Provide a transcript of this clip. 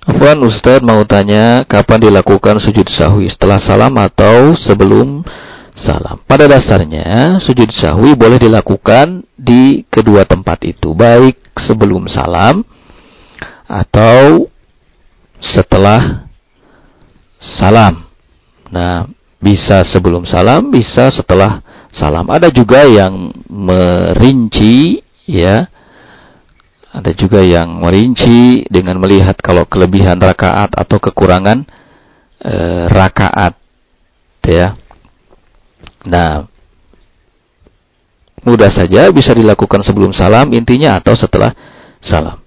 Afwan Ustaz, mau tanya kapan dilakukan sujud sahwi, setelah salam atau sebelum salam? Pada dasarnya sujud sahwi boleh dilakukan di kedua tempat itu, baik sebelum salam atau setelah salam. Nah, bisa sebelum salam, bisa setelah salam. Ada juga yang merinci, ya. Ada juga yang merinci dengan melihat kalau kelebihan rakaat atau kekurangan rakaat, ya. Nah, mudah saja bisa dilakukan sebelum salam intinya atau setelah salam.